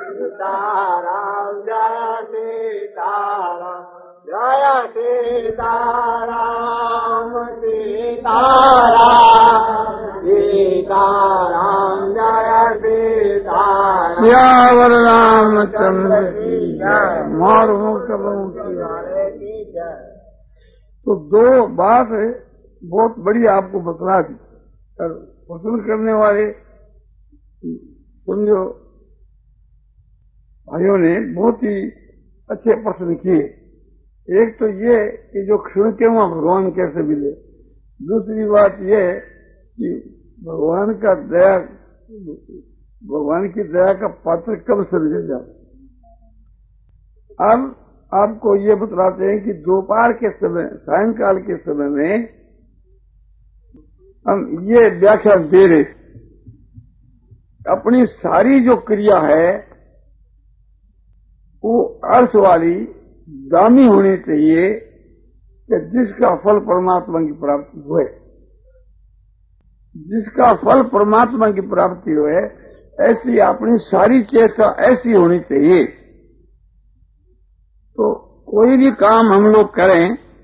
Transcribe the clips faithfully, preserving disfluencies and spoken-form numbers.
सीताराम जय सीताराम जय सीताराम सीताराम सीताराम जय सीताराम श्यावर रामचंद्र की जय। मोर मुक्त की जय। तो दो बात बहुत बड़ी आपको बतला दी और पसंद करने वाले समझो भाइयों ने बहुत ही अच्छे प्रश्न किए। एक तो ये कि जो क्षण के वहां भगवान कैसे मिले, दूसरी बात ये कि भगवान का दया भगवान की दया का पात्र कब समझे जाए। अब आपको ये बतलाते हैं कि दोपहर के समय सायंकाल के समय में हम ये व्याख्या दे रहे, अपनी सारी जो क्रिया है वो अर्थ वाली दामी होनी चाहिए कि जिसका फल परमात्मा की प्राप्ति हुए, जिसका फल परमात्मा की प्राप्ति हुए ऐसी अपनी सारी चेष्टा ऐसी होनी चाहिए। तो कोई भी काम हम लोग करें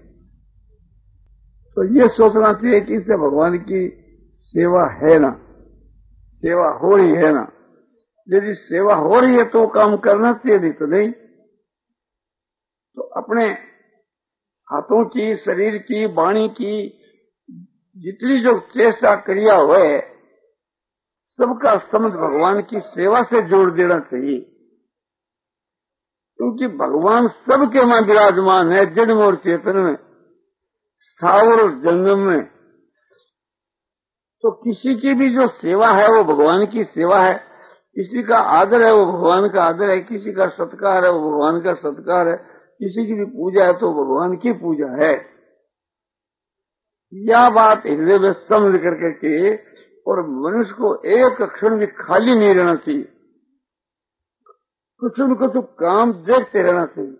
तो ये सोचना चाहिए कि इससे भगवान की सेवा है ना, सेवा हो रही है ना। यदि सेवा हो रही है तो काम करना चाहिए, नहीं तो नहीं। तो अपने हाथों की, शरीर की, वाणी की जितनी जो चेष्टा क्रिया हुए सबका संबंध भगवान की सेवा से जोड़ देना चाहिए, क्योंकि भगवान सबके वहां विराजमान है, जन्म और चेतन में, स्थावर और जंगम में। तो किसी की भी जो सेवा है वो भगवान की सेवा है, किसी का आदर है वो भगवान का आदर है, किसी का सत्कार है वो भगवान का सत्कार है, किसी की भी पूजा है तो भगवान की पूजा है। यह बात हृदय में समझ करके के और मनुष्य को एक क्षण भी खाली नहीं रहना चाहिए, कुछ न कुछ काम देखते रहना चाहिए।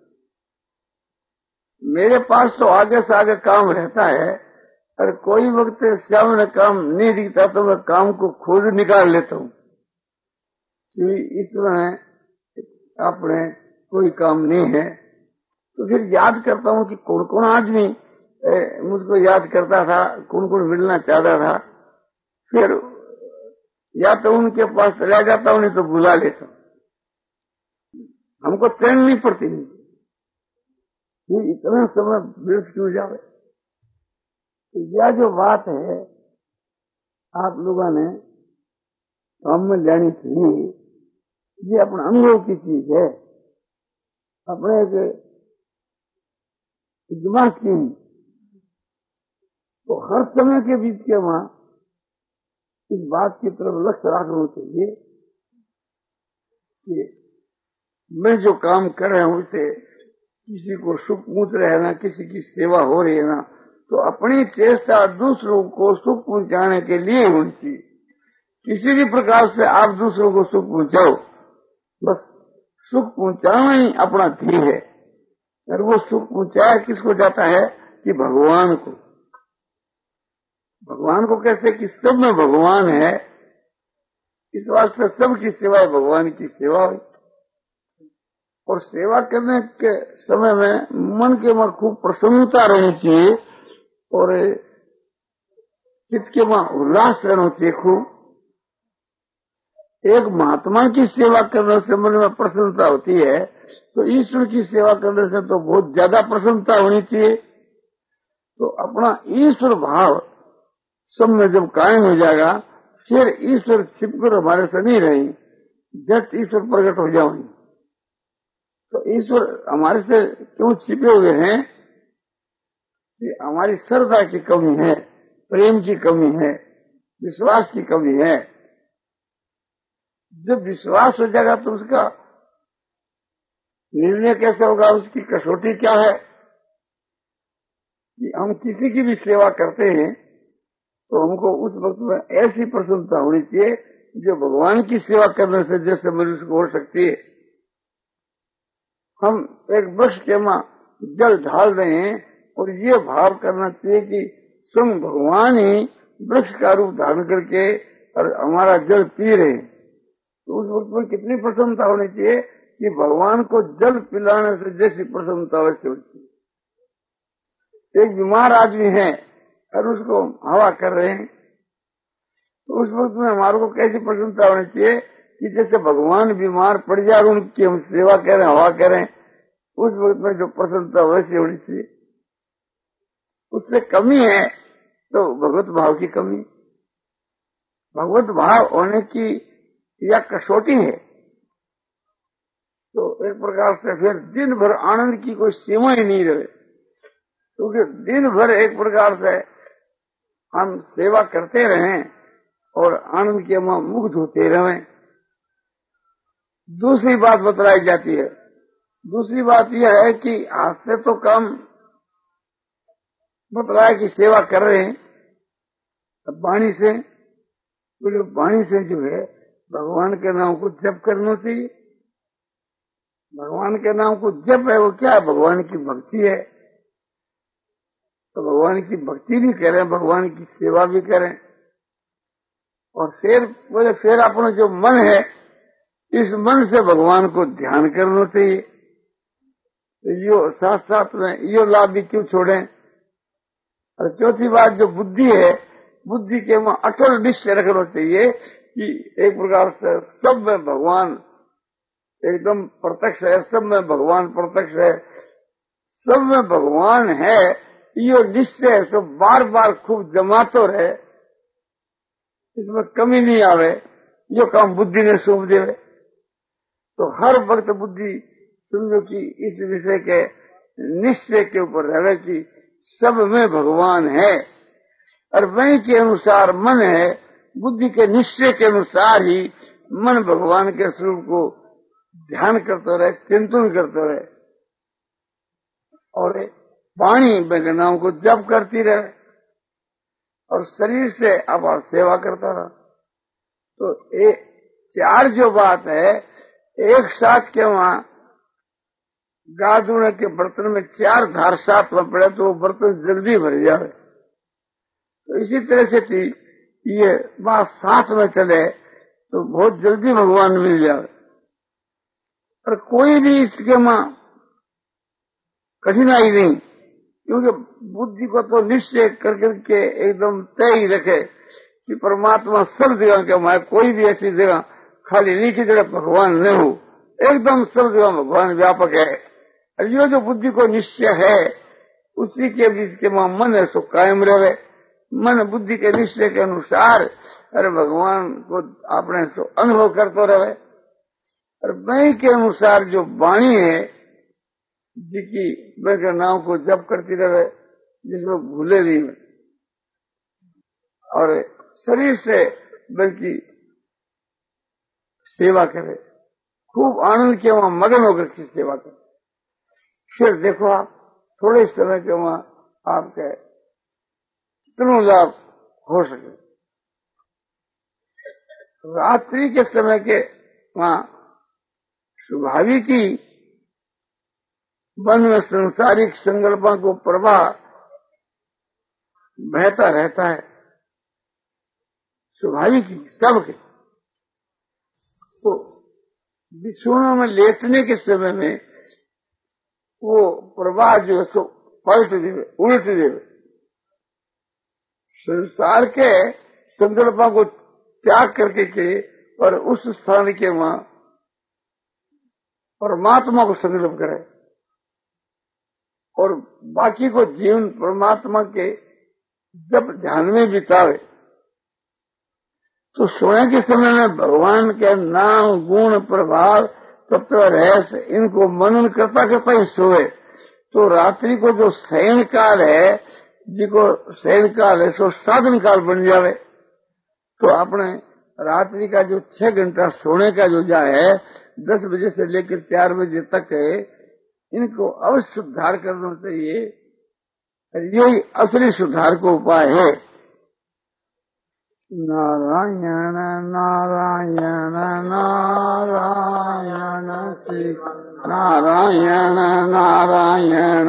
मेरे पास तो आगे से आगे काम रहता है, और कोई वक्त सामने काम नहीं दिखता तो मैं काम को खोज निकाल लेता हूँ कि इसमें अपने कोई काम नहीं है। तो फिर याद करता हूँ कि कौन कौन आदमी मुझको याद करता था, कौन कौन मिलना चाहता था। फिर या तो उनके पास चला जाता हूँ, नहीं तो बुला लेता हूँ। हमको ट्रेन नहीं पड़ती ये इतना समय व्यर्थ क्यों जावे। तो यह जो बात है आप लोगों ने काम में लेनी चाहिए, ये अपने अनुभव की चीज है, अपने दिमाग की। तो हर समय के बीच के वहां इस बात की तरफ लक्ष्य रखना चाहिए कि मैं जो काम कर रहा हूं उसे किसी को सुख पहुंच रहे है ना, किसी की सेवा हो रही है ना, तो अपनी चेष्टा दूसरों को सुख पहुंचाने के लिए होनी चाहिए। किसी भी प्रकार से आप दूसरों को सुख पहुंचाओ, बस सुख पहुंचाना ही अपना ध्येय है। और वो सुख पहुंचाया किसको जाता है कि भगवान को। भगवान को कैसे कि सब में भगवान है, इस वास्ते सबकी सेवा है भगवान की सेवा हुई। और सेवा करने के समय में मन के में खूब प्रसन्नता रहनी चाहिए और चित्त के में उल्लास रहना चाहिए खूब। एक महात्मा की सेवा करने से मन में प्रसन्नता होती है, तो ईश्वर की सेवा करने से तो बहुत ज्यादा प्रसन्नता होनी चाहिए। तो अपना ईश्वर भाव सब में जब कायम हो जाएगा, फिर ईश्वर छिपकर हमारे से नहीं रहेंगे, जब ईश्वर प्रकट हो जाएंगे। तो ईश्वर हमारे से क्यों छिपे हुए हैं कि हमारी श्रद्धा की कमी है, प्रेम की कमी है, विश्वास की कमी है। जब विश्वास हो जाएगा तो उसका निर्णय कैसे होगा, उसकी कसौटी क्या है कि हम किसी की भी सेवा करते हैं तो हमको उस वक्त में ऐसी प्रसन्नता होनी चाहिए जो भगवान की सेवा करने से जैसे मनुष्य को हो सकती है। हम एक वृक्ष के मां जल ढाल रहे हैं और ये भाव करना चाहिए कि स्वयं भगवान ही वृक्ष का रूप धारण करके और हमारा जल पी रहे हैं। तो उस वक्त में कितनी प्रसन्नता होनी चाहिए कि भगवान को जल पिलाने से जैसी प्रसन्नता वैसी होती है। एक बीमार आदमी है और उसको हवा कर रहे हैं, तो उस वक्त में हमारे को कैसी प्रसन्नता होनी चाहिए कि जैसे भगवान बीमार पड़ जाए और उनकी हम सेवा करें, हवा करें, उस वक्त में जो प्रसन्नता वैसी होनी चाहिए। उससे कमी है तो भगवत भाव की कमी, भगवत भाव होने की या कसौटी है। तो एक प्रकार से फिर दिन भर आनंद की कोई सीमा ही नहीं रहे, क्योंकि दिन भर एक प्रकार से हम सेवा करते रहें और आनंद के वहां मुग्ध होते रहें। दूसरी बात बतलाई जाती है, दूसरी बात यह है कि हाथ से तो काम बतलाया कि सेवा कर रहे हैं, अब वाणी से, तो वाणी से जो है भगवान के नाम को जप करना चाहिए। भगवान के नाम को जप है वो क्या है? भगवान की भक्ति है। तो भगवान की भक्ति भी करें, भगवान की सेवा भी करें, और फिर बोले फिर अपना जो मन है इस मन से भगवान को ध्यान करना चाहिए। तो यो साथ साथ में यो लाभ भी क्यों छोड़ें। और चौथी बात जो बुद्धि है, बुद्धि के वहां अटल निश्चय रखना चाहिए कि एक प्रकार से सब में भगवान एकदम प्रत्यक्ष है, सब में भगवान प्रत्यक्ष है, सब में भगवान है, यो निश्चय सब बार बार खूब जमातो रहे, इसमें कमी नहीं आवे, यो काम बुद्धि ने सौंप देवे। तो हर वक्त बुद्धि समझो कि इस विषय के निश्चय के ऊपर रहे कि सब में भगवान है, और वही के अनुसार मन है, बुद्धि के निश्चय के अनुसार ही मन भगवान के स्वरूप को ध्यान करते रहे, चिंतन करते रहे, और वाणी के नाम को जप करती रहे, और शरीर से अब सेवा करता रहा। तो एक चार जो बात है, एक साथ के वहां गा धोने के बर्तन में चार धार साथ में पड़े तो वो बर्तन जल्दी भर जाए। तो इसी तरह से थी ये बात साथ में चले तो बहुत जल्दी भगवान मिल जाए, और कोई भी इसके मां कठिनाई नहीं, क्योंकि बुद्धि को तो निश्चय कर करके एकदम तय ही रखे कि परमात्मा सब जगह के मां, कोई भी ऐसी जगह खाली नहीं कि जगह भगवान न हो, एकदम सब जगह भगवान व्यापक है। और ये जो बुद्धि को निश्चय है उसी के बीच के मां मन है सो कायम रहे, मन बुद्धि के निश्चय के अनुसार अरे भगवान को आपने सो अनुभव करते रहे, और वही के अनुसार जो वाणी है जिसकी मैं के नाम को जप करती रहे, जिसमें भूले नहीं, और शरीर से बल्कि सेवा करे, खूब आनंद के वहां मगन होकर की सेवा करे। फिर देखो आप थोड़े समय के वहां आपके कितनों लाभ हो सके। रात्रि के समय के वहां स्वाभाविक ही मन में संसारिक संकल्पों को प्रवाह बहता रहता है, स्वाभाविक ही सबके। तो बिछोनों में लेटने के समय में वो प्रवाह जो है सो पलट देवे, उल्ट देवे, संसार के संकल्पों को त्याग करके के और उस स्थान के वहां परमात्मा को संकल्प करे, और बाकी को जीवन परमात्मा के जब ध्यान में बितावे। तो सोने के समय में भगवान के नाम गुण प्रभाव तत्व रहस्य इनको मनन करता करता ही सोए, तो रात्रि को जो शयन काल है, जिको शयन काल है सो साधन काल बन जावे। तो आपने रात्रि का जो छह घंटा सोने का जो जा है, दस बजे से लेकर चार बजे तक है, इनको अवश्य सुधार करना चाहिए, यही असली सुधार को उपाय है। नारायण नारायण नारायण श्री नारायण नारायण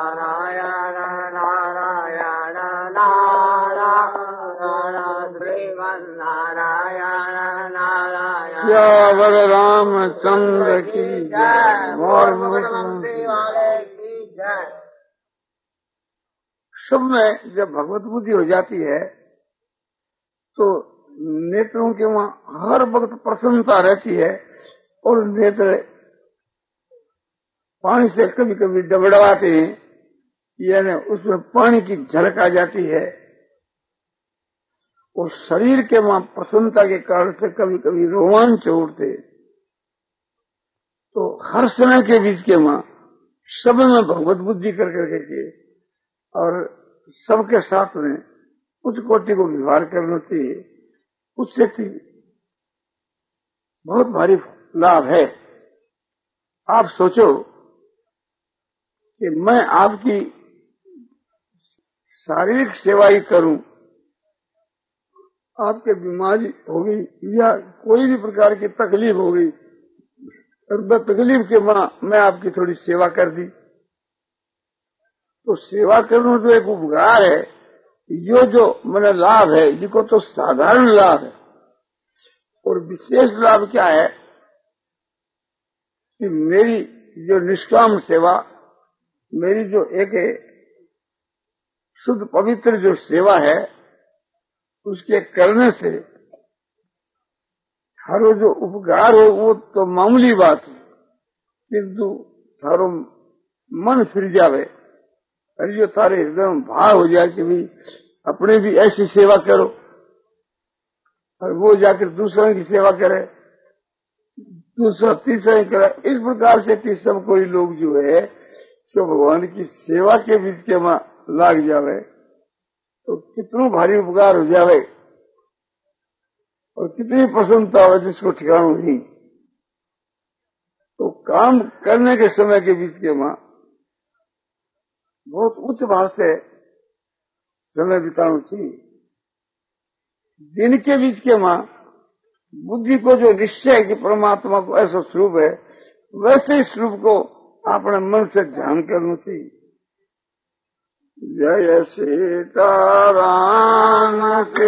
नारायण नारायण नारायण श्री सियावर रामचंद्र की जय। मोर बंसी वाले की जय। सब में जब भगवत बुद्धि हो जाती है तो नेत्रों के वहां हर वक्त प्रसन्नता रहती है और नेत्र पानी से कभी कभी डबड़ाते हैं, यानी उसमें पानी की झलक आ जाती है और शरीर के वहां प्रसन्नता के कारण से कभी कभी रोमांच उठते। तो हर समय के बीच के वहां सब में भगवत बुद्धि कर करके के और सबके साथ में उच्च कोटि को व्यवहार करना चाहिए, उससे बहुत भारी लाभ है। आप सोचो कि मैं आपकी शारीरिक सेवा ही करूं, आपके बीमारी हो गई या कोई भी प्रकार की तकलीफ हो गई और मैं तकलीफ के मां मैं आपकी थोड़ी सेवा कर दी, तो सेवा करना जो एक उपकार है, यो जो मैंने लाभ है, जिसको तो साधारण लाभ है। और विशेष लाभ क्या है कि मेरी जो निष्काम सेवा, मेरी जो एक शुद्ध पवित्र जो सेवा है, उसके करने से थारो जो उपकार हो वो तो मामूली बात है, किंतु थारो मन फिर जावे और जो थारे हृदय में भाव हो जाए कि भाई अपने भी ऐसी सेवा करो और वो जाकर दूसरों की सेवा करे, दूसरा तीसरा करे। इस प्रकार से कि सब कोई लोग जो है जो भगवान की सेवा के बीच के में लाग जावे तो कितना भारी उपकार हो जावे और कितनी प्रसन्नता हो जिसको ठिकाना नहीं। तो काम करने के समय के बीच के मां बहुत उच्च भाव से समय बिताना चाहिए। दिन के बीच के मां बुद्धि को जो निश्चय है कि परमात्मा को ऐसा स्वरूप है, वैसे ही स्वरूप को अपने मन से ध्यान करना चाहिए। जय सीताराम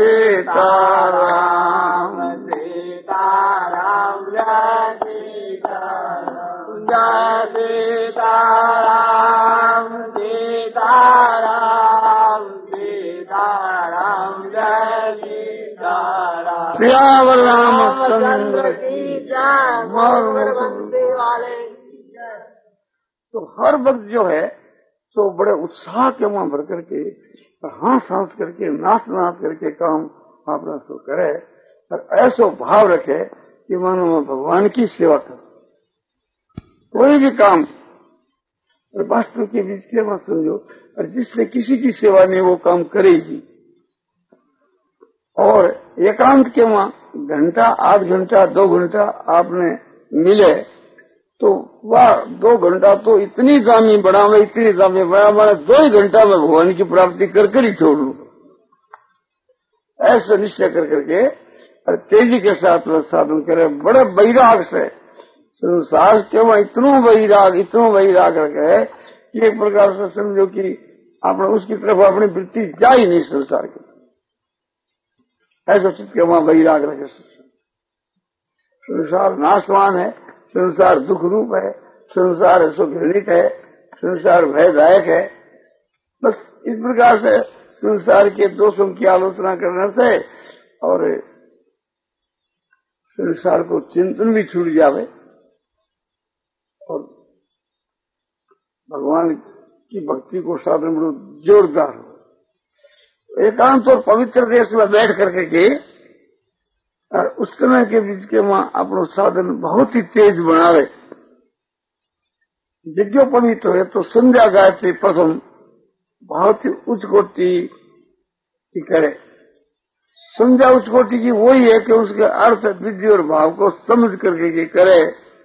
सीताराम सीताराम जय सीताराम जय सीताराम सीताराम सीताराम जय सीताराम। सियावर रामचंद्र की जय। मोर बंसी वाले की जय। तो हर वक्त जो है तो बड़े उत्साह के वहां भर करके हाथ सांस करके नाच नाच करके काम अपना सो करे और ऐसा भाव रखे कि मानो मैं भगवान की सेवा करूं। कोई भी काम और वास्तव के बीच के मत समझो, और जिससे किसी की सेवा नहीं वो काम करेगी। और एकांत के वहां घंटा आध घंटा दो घंटा आपने मिले तो वह दो घंटा तो इतनी दामी बढ़ा मैं इतनी दामी बढ़ा मैं दो ही घंटा में भगवान की प्राप्ति कर कर ही छोड़ लूं, ऐसा निश्चय कर करके और तेजी के साथ वह साधन करे बड़े वैराग से। संसार के वहां इतनो वैराग इतनो वैराग रखे कि एक प्रकार से समझो कि आपने उसकी तरफ अपनी वृत्ति जा ही नहीं संसार की, ऐसा चित्त के वहां वैराग रखे। संसार नाशवान है, संसार दुख रूप है, संसार सुघृणित है, संसार भयदायक है। बस इस प्रकार से संसार के दोषों की आलोचना करने से और संसार को चिंतन भी छूट जावे और भगवान की भक्ति को साधन बड़ो जोरदार हो। एकांत और पवित्र देश में बैठ करके के और उस समय के बीच के वहां अपना साधन बहुत ही तेज बनावे। यज्ञ पवित्र है तो संध्या गायत्री प्रथम बहुत ही उच्च कोटि की करे। संध्या उच्च कोटि की वही है कि उसके अर्थ विधि और भाव को समझ करके के करे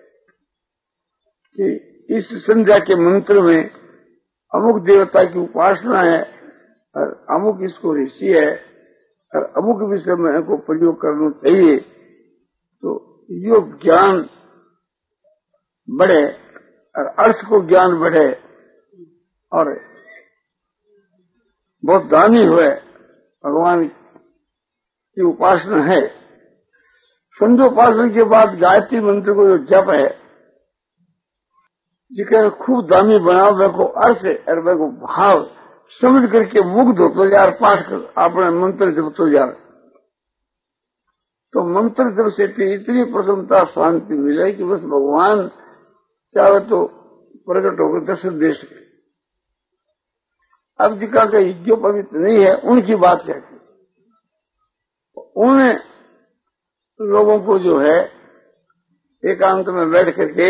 कि इस संध्या के मंत्र में अमुक देवता की उपासना है और अमुक इसको ऋषि है और अमुक विषय में को प्रयोग करना चाहिए, तो यो ज्ञान बढ़े और अर्थ को ज्ञान बढ़े और बहुत दानी हुए भगवान की उपासना है। संध्योपासन के बाद गायत्री मंत्र को जो जप है, जिसे खूब दामी बनाओ, वे को अर्थ और वे को भाव समझ करके मुग्ध होते जा, पाठ कर अपने मंत्र जपते जा, तो मंत्र जब से इतनी प्रसन्नता शांति मिले कि बस भगवान चाहे तो प्रकट होकर दर्शन दे सके। अब जिका का यज्ञ पवित्र नहीं है, उनकी बात कहती, उन लोगों को जो है एकांत में बैठ करके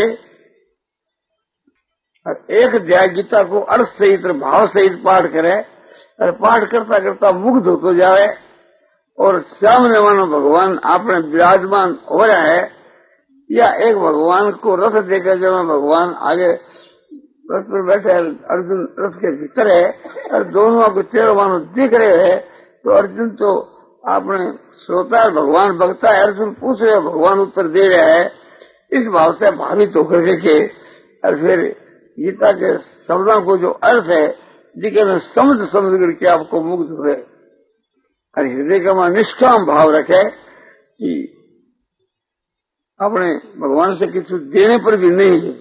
और एक अध्याय गीता को अर्थ सहित भाव सहित पाठ करे और पाठ करता करता मुग्ध होते जाए और सामने मानो भगवान आपने विराजमान हो रहा है, या एक भगवान को रथ देकर जब भगवान आगे रथ पर बैठे, अर्जुन रथ के भीतर है और दोनों को चेहरे मानो दिख रहे हैं, तो अर्जुन तो आपने श्रोता है, भगवान बगता है, अर्जुन पूछ रहे, भगवान उत्तर दे रहा है, इस भाव से भावित होकर के और फिर गीता के शब्दों को जो अर्थ है जिसे में समझ समझ करके आपको मुग्ध हुए और हृदय का वहां निष्काम भाव रखे कि अपने भगवान से कुछ देने पर भी नहीं है,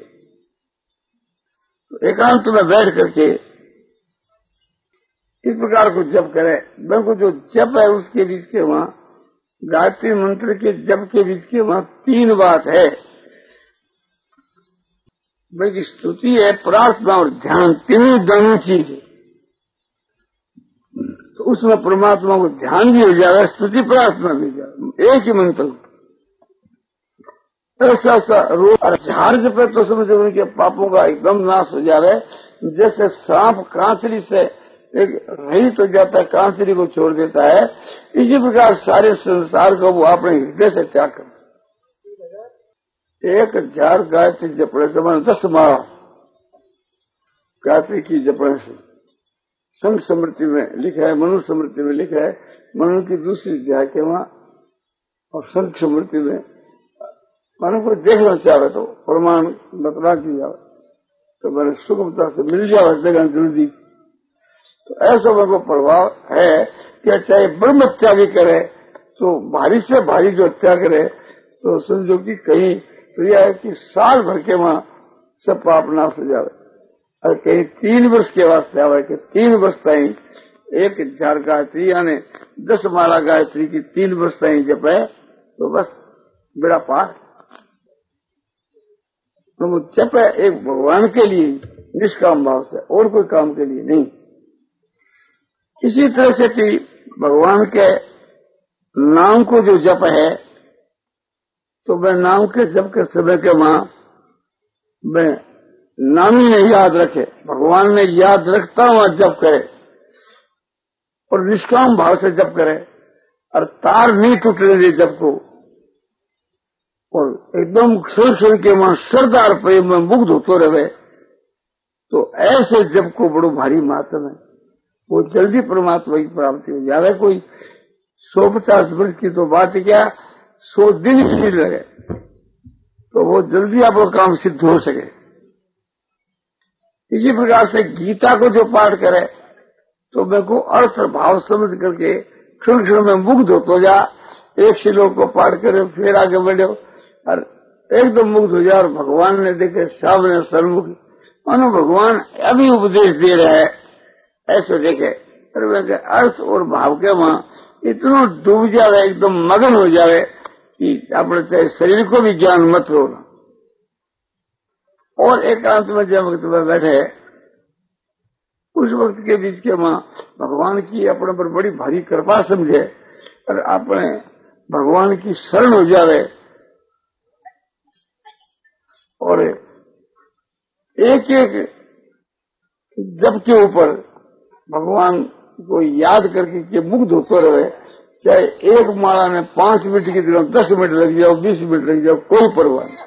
तो एकांत में बैठ करके इस प्रकार को जप करे। बिल्कुल जो जप है उसके बीच के वहां गायत्री मंत्र के जप के बीच के वहां तीन बात है, भाई स्तुति है, प्रार्थना और ध्यान, तीनों दोनों चीज है। तो उसमें परमात्मा को ध्यान भी हो जाएगा, स्तुति प्रार्थना भी हो जाएगा, एक ही मंत्र। ऐसा ऐसा रोग और झाड़ जपे तो समझो उनके पापों का एकदम नाश हो जाए, जैसे सांप कांचरी से एक रहित हो जाता है, कांचरी को छोड़ देता है, इसी प्रकार सारे संसार को वो अपने हृदय से त्याग कर। एक हजार गायत्री जपने से मैंने दस माला गायत्री की जपने से संघ स्मृति में लिखा है, मनु स्मृति में लिखा है, मनु की दूसरी अध्याय के वहां, और संघ स्मृति में मानो को देखना चाहे तो प्रमाण बतला की जाए तो मैंने सुगमता से मिल जाए जगह जल्दी। तो ऐसा मेरे को प्रभाव है कि चाहे ब्रह्म त्यागी करे तो भारी से भारी जो हत्या करे तो समझो कि कहीं तो यह है कि साल भर के वहां सब पाप नाश हो जाए, और कहीं तीन वर्ष के वास्ते आवे कि तीन वर्ष ताई एक हजार गायत्री यानी दस माला गायत्री की तीन वर्ष ताई जप है तो बस बेड़ा पार। तो वो जप है एक भगवान के लिए निष्काम भाव से, और कोई काम के लिए नहीं। इसी तरह से कि भगवान के नाम को जो जप है तो वह नाम के जप के समय के वहां वह नाम ही नहीं याद रखे, भगवान ने याद रखता हुआ जप करे और निष्काम भाव से जप करे और तार नहीं टूटने दे जप को, और एकदम सुर सुर के वहां श्रद्धा और प्रेम में मुग्ध होते रहे, तो ऐसे जप को बड़ो भारी मात्रा में वो जल्दी परमात्मा की प्राप्ति हो जाए। कोई सौ पचास वर्ष की तो बात क्या, सौ दिन ही लगे तो वो जल्दी आपका काम सिद्ध हो सके। इसी प्रकार से गीता को जो पाठ करे तो मेरे को अर्थ भाव समझ करके क्षण क्षण में मुग्ध हो तो जा, एक श्लोक को पाठ करे फिर आगे बढ़ो और एकदम मुग्ध हो जा, और भगवान ने देखे सामने सन्मुख मानो भगवान अभी उपदेश दे रहे है ऐसे देखे, और वे अर्थ और भाव के वहां इतना डूब जावे, एकदम मगन हो जावे कि अपने शरीर को भी ज्ञान मत होना। और एकांत में जब वक्त में बैठे उस वक्त के बीच के वहां भगवान की अपने पर बड़ी भारी कृपा समझे और अपने भगवान की शरण हो जावे, और एक एक जब के ऊपर भगवान को याद करके के मुग्ध होते रहे, चाहे एक माला में पांच मिनट की तरह दस मिनट लग जाओ, बीस मिनट लग जाओ, कोई परवाह नहीं।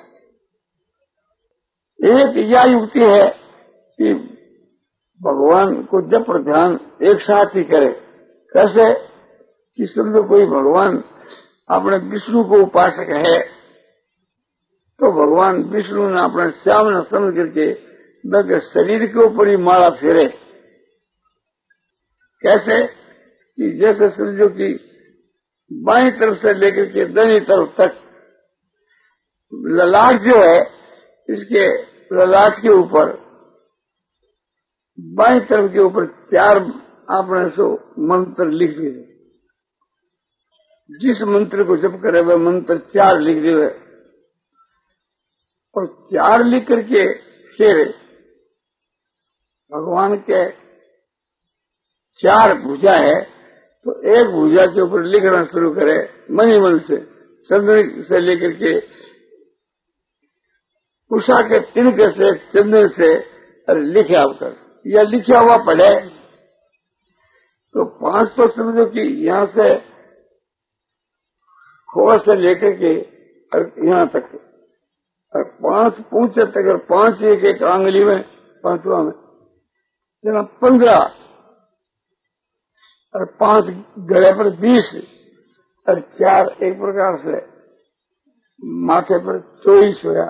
एक यह युक्ति है कि भगवान को जप और ध्यान एक साथ ही करे। कैसे कि समझो कोई भगवान अपने विष्णु को उपासक है तो भगवान विष्णु ने अपने सामने समझ करके बल्कि शरीर के ऊपर ही माला फेरे। कैसे कि जैसे समझो कि बाईं तरफ से लेकर के दाहिनी तरफ तक ललाट जो है, इसके ललाट के ऊपर बाएं तरफ के ऊपर चार आपने सो मंत्र लिख दिए। जिस मंत्र को जप करे वह मंत्र चार लिख दिए, और चार लिख करके फिर भगवान के चार भुजा है, तो एक भुजा के ऊपर लिखना शुरू करे मन ही मन से, चंद्र से लेकर के उषा के तिनक से, चंद्र से लिखे आकर या लिखा हुआ पढ़े। तो पांच तो समझो कि यहाँ से खोआ से लेकर के और यहाँ तक, और पांच पूंछे तक, और पांच एक एक आंगली में, पांचवा में जना पंद्रह, और पांच गले पर बीस, और चार एक प्रकार से माथे पर चौबीस होया।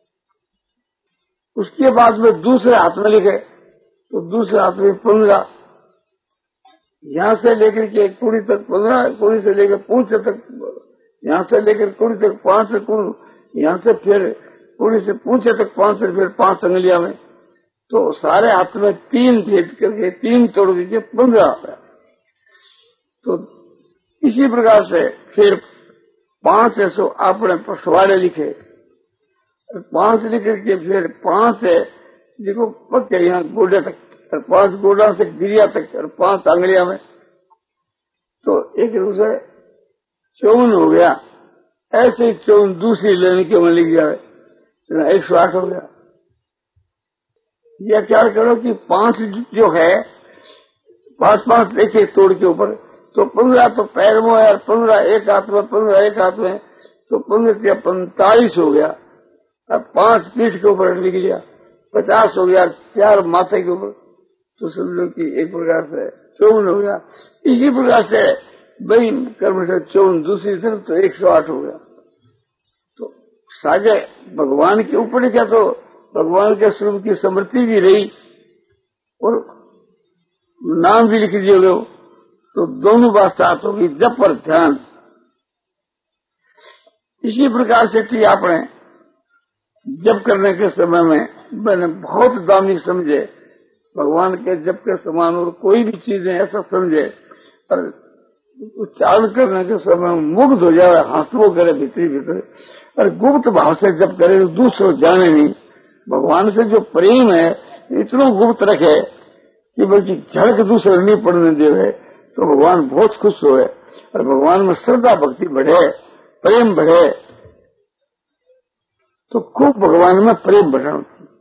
उसके बाद में दूसरे हाथ में लिखे, तो दूसरे हाथ में पंद्रह, यहां से लेकर के कुड़ी तक पंद्रह, कुड़ी से लेकर पूंछ तक, यहां से लेकर कुड़ी तक पांच, यहां से फिर कुड़ी से पूंछे तक पांच, फिर पांच अंगलियां में, तो सारे हाथ में तीन भेद करके तीन तोड़ दीजिए, पंद्रह आता है। तो इसी प्रकार से फिर पांच है सो आपने पसवाड़े लिखे, पांच लिख करके फिर पांच है देखो पक्के यहाँ गोडे तक, और पांच गोडा से गिरिया तक, और पांच आंगलियां में, तो एक दूसरे चौवन हो गया। ऐसे ही चौवन दूसरी लेने के में लिख जाए, एक सौ आठ हो गया। या क्या करो कि पांच जो है, पांच पांच देखे तोड़ के ऊपर, तो पंद्रह तो पैर में है, और पंद्रह एक हाथ में, पंद्रह एक हाथ में, तो पंद्रह पैंतालीस हो गया। अब पांच पीठ के ऊपर लिख लिया, पचास हो गया, चार माथे के ऊपर, तो समझो कि एक प्रकार से चौवन हो गया। इसी प्रकार से वही कर्म से चौवन दूसरी तरफ, तो एक सौ आठ हो गया। तो साजे भगवान के ऊपर क्या, तो भगवान के स्वरूप की स्मृति भी रही और नाम भी लिख दिए गए, तो दोनों बात साथ होगी, जप और ध्यान। इसी प्रकार से कि आपने जप करने के समय में मैंने बहुत दामी समझे, भगवान के जप के समान और कोई भी चीज है ऐसा समझे, और उच्चारण करने के समय मुग्ध हो जाए, हंसवो करे भीतरी भीतर, और गुप्त भाव से जप करे, दूसरों जाने नहीं। भगवान से जो प्रेम है इतना गुप्त रखे कि बल्कि झड़क दूसरे नहीं पड़ने देवे, तो भगवान बहुत खुश हुए, और भगवान में श्रद्धा भक्ति बढ़े, प्रेम बढ़े, तो खूब भगवान में प्रेम बढ़ना।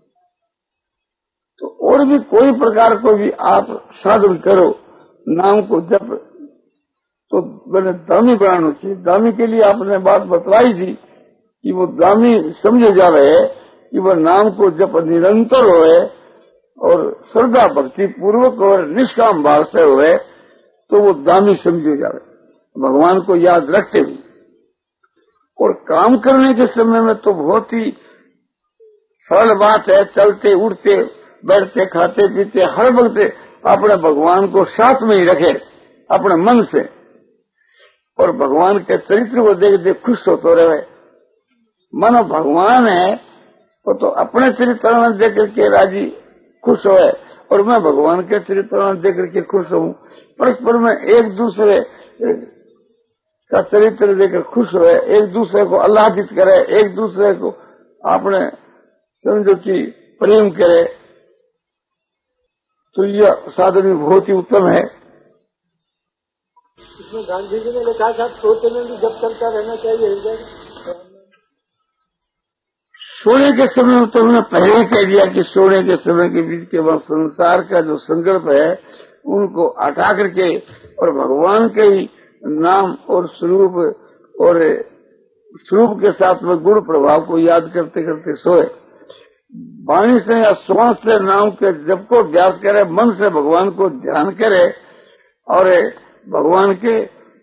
तो और भी कोई प्रकार को भी आप साधन करो, नाम को जप, तो मैंने दामी बनाना चाहिए। दामी के लिए आपने बात बतलाई थी कि वो दामी समझे जा रहे है कि वह नाम को जप निरंतर होए और श्रद्धा भक्ति पूर्वक और निष्काम भाव से होए, तो वो दामी समझे जा रहे, भगवान को याद रखते हुए। और काम करने के समय में तो बहुत ही सरल बात है, चलते उठते बैठते खाते पीते हर वक्त अपने भगवान को साथ में ही रखे अपने मन से, और भगवान के चरित्र को देख देख खुश होते रहे। मानो भगवान है वो तो अपने चरित्र में देख करके राजी खुश होए, और मैं भगवान के चरित्र में देख करके खुश हूँ। परस्पर में एक दूसरे का चरित्र देकर खुश हुए, एक दूसरे को आह्लादित करे, एक दूसरे को आपने समझो कि प्रेम करे, तो यह साधन बहुत ही उत्तम है। इसमें गांधी जी ने लिखा था सोते में भी जब चलता रहना चाहिए हृदय। सोने के समय तो हमने पहले ही कह दिया कि सोने के समय के बीच के बाद संसार का जो संकल्प है उनको हटा करके और भगवान के ही नाम और स्वरूप और स्वरूप के साथ में गुण प्रभाव को याद करते करते सोए। वाणी से या श्वास से नाम के जप को अभ्यास करे, मन से भगवान को ध्यान करे और भगवान के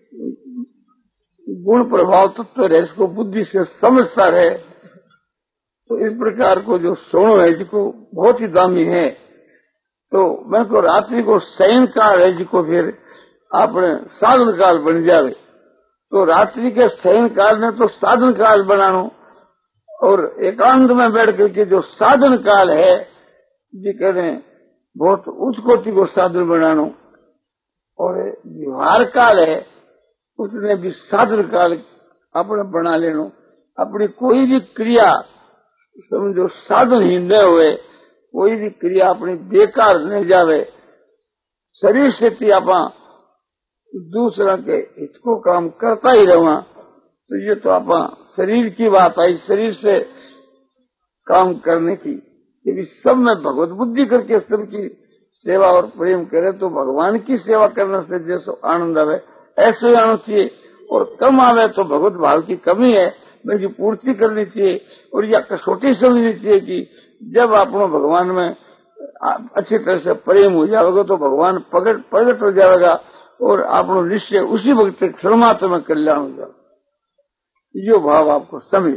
गुण प्रभाव तत्व रहे इसको बुद्धि से समझता रहे। तो इस प्रकार को जो सोनो है जिसको बहुत ही दामी है, तो मैं को रात्रि को शयन काल है जिसको फिर आपने साधन काल बन जावे। तो रात्रि के शयन काल में तो साधन काल बनानो और एकांत में बैठ करके जो साधन काल है जी कहते हैं बहुत उच्च कोटि को साधन बनानो, और व्यवहार काल है उसने भी साधन काल अपने बना लेनो। अपनी कोई भी क्रिया समझो साधन ही न हुए, कोई भी क्रिया अपनी बेकार न जावे, शरीर से थी आप दूसरा के हित को काम करता ही रहा, तो ये तो आप शरीर की बात आई, शरीर से काम करने की। यदि सब में भगवत बुद्धि करके सबकी सेवा और प्रेम करे तो भगवान की सेवा करने से जैसो आनंद आवे ऐसे ही आना चाहिए, और कम आवे तो भगवत भाव की कमी है मैं की पूर्ति करनी चाहिए, और यह कसौटी समझनी चाहिए कि जब आप भगवान में अच्छी तरह से प्रेम हो जाएगा तो भगवान प्रगट प्रगट हो जाएगा, और आप निश्चय उसी वक्त क्षण मात्र में कल्याण हो जाएगा। यो भाव आपको समझ।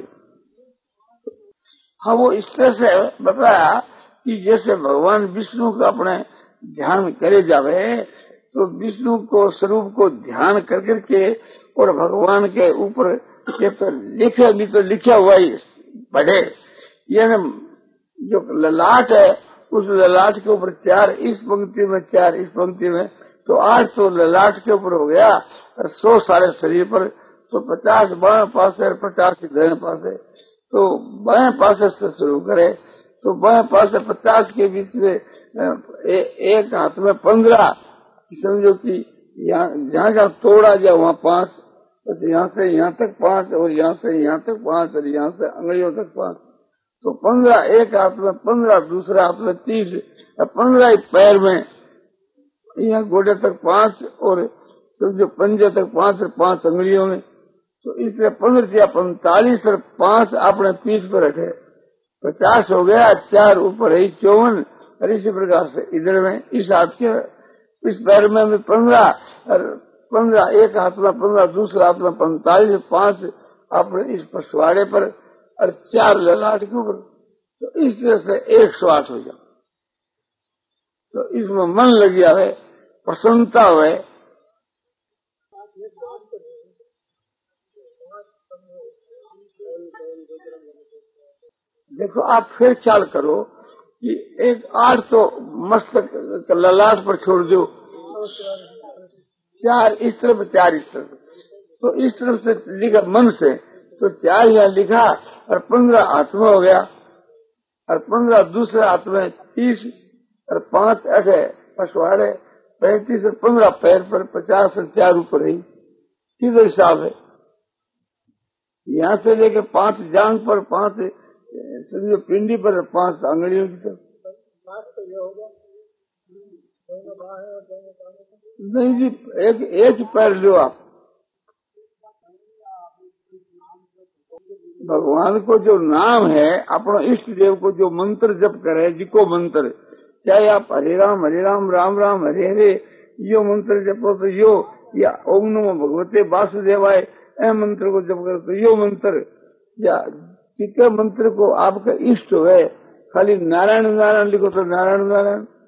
हाँ, वो इस तरह से बताया कि जैसे भगवान विष्णु का अपने ध्यान करे जावे तो विष्णु को स्वरूप को ध्यान कर करके और भगवान के ऊपर ये तो लिखे भी तो लिखा हुआ ही पढ़े, ये जो ललाट है उस ललाट के ऊपर चार इस पंक्ति में चार इस पंक्ति में, तो आठ तो ललाट के ऊपर हो गया और सौ सारे शरीर पर, तो पचास बाएं पासे और पचास दाएं पासे, तो बाएं पासे से शुरू करे तो बाएं पासे पचास के बीच में ए, एक हाथ में पंद्रह, समझो कि यहाँ जहाँ जहाँ तोड़ा जाए वहाँ पांच, बस यहाँ से यहाँ तक पांच और यहाँ से यहाँ तक पांच और यहाँ से अंगुलियों तक पांच, तो पंद्रह एक हाथ में, पंद्रह दूसरा हाथ में, तीस पंद्रह पैर में, यहाँ गोडे तक पांच और समझो पंजे तक पांच और पांच अंगुलियों में, तो इसलिए पंद्रह या पैंतालीस और पांच अपने पीठ पर रखे, पचास हो गया, चार ऊपर है चौवन, और इसी प्रकार से इधर में इस हाथ के इस पैर में भी पंद्रह और पंद्रह एक हाथ में, पंद्रह दूसरा हाथ में, पैंतालीस पांच अपने इस पछवाड़े पर और चार ललाट के ऊपर, तो इस तरह से एक सौ आठ हो जाए। तो इसमें मन लग जाए, प्रसन्नता हुए। देखो आप फिर ख्याल करो कि एक आठ तो मस्तक ललाट पर छोड़ दो, चार इस तरफ चार इस तरफ, तो इस तरफ से लिखा मन से, तो चार यहाँ लिखा और पंद्रह हाथ में हो गया, और पंद्रह दूसरे हाथ में, तीस और पांच अठे पछवाड़े, पैंतीस और पंद्रह पैर पर, पचास और चार ऊपर ही सीधा हिसाब है। यहाँ से लेकर पांच जांग पर, पांच समझो पिंडी पर, पांच आंगलियों की तरफ। नहीं जी, एक एक पैर लो आप। भगवान को जो नाम है, अपना इष्ट देव को जो मंत्र जप करे, जिको मंत्र, चाहे आप हरे राम हरे राम राम राम हरे हरे यो मंत्र जपो तो यो, या ओम नमो भगवते वासुदेवाय ए मंत्र को जप करो तो यो मंत्र, या किसी मंत्र को आपका इष्ट है, खाली नारायण नारायण लिखो तो नारायण नारायण,